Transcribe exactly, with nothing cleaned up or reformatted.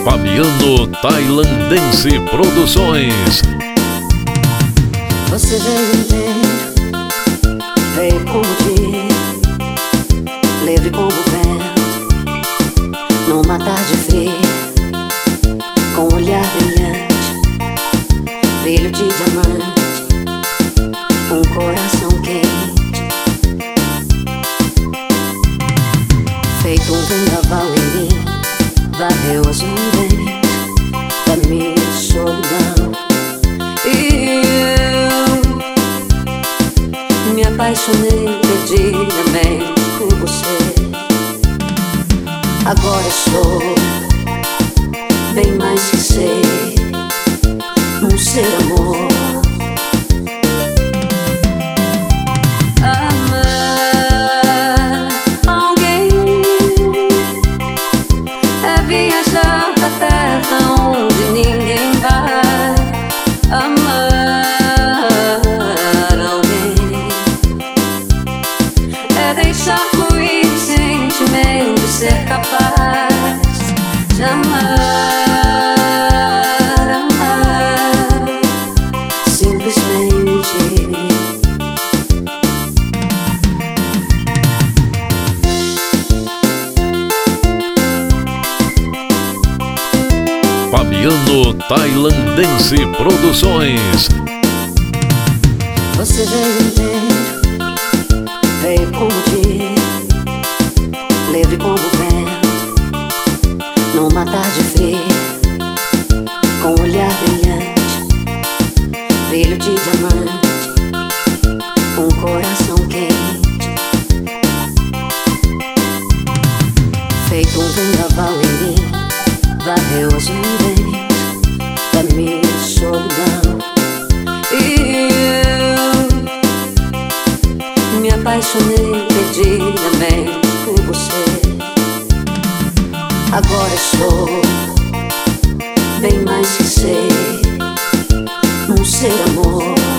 Fabiano Tailandense Produções. Você veio inteiro, veio como o dia, livre como o vento, numa tarde fria, com um olhar brilhante, brilho de diamante, um coração quente, feito um vendaval em mim, varreu as nuvens da minha solidão. E eu me apaixonei perdidamente por você. Agora sou bem mais que sei, um ser amor. Amar alguém é viajar pra terra onde ninguém vai. Amar alguém é deixar fluir o sentimento, ser capaz de amar, amar, simplesmente. Fabiano Tailandense Produções. Você veio inteiro, veio como o dia, livre como o vento, numa tarde fria, com um olhar brilhante, brilho de diamante, um coração quente, feito um vendaval em mim, varreu as nuvens da minha solidão. E eu me apaixonei perdidamente por você. Agora sou bem mais que sei, um ser amor.